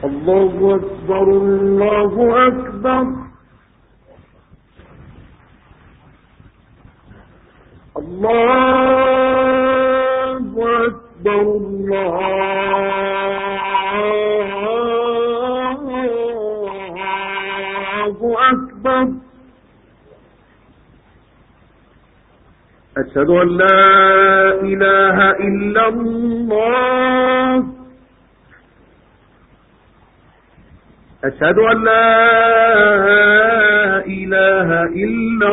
الله أكبر الله أكبر الله أكبر الله أكبر. أشهد أن لا إله إلا الله أشهد أن لا إله إلا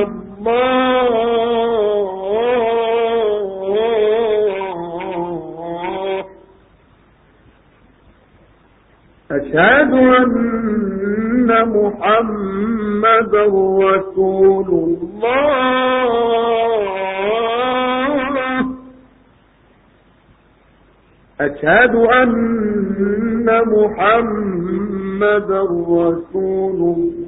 الله أشهد أن محمدا رسول الله أشهد أن محمدا رسول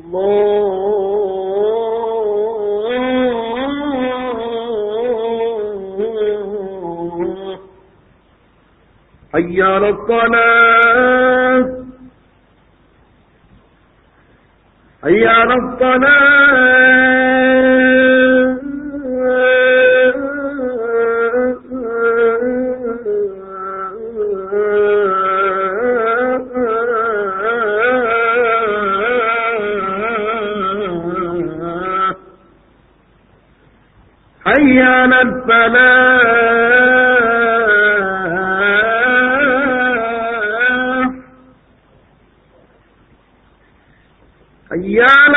الله. حي على الصلاة حي على الصلاة. حي على الفلاح حي على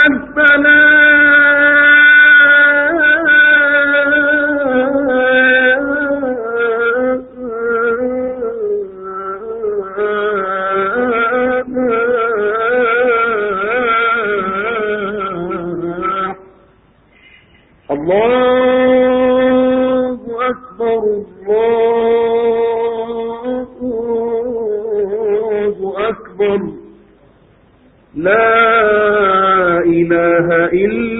الفلاح. الله أكبر الله أكبر. لا إله إلا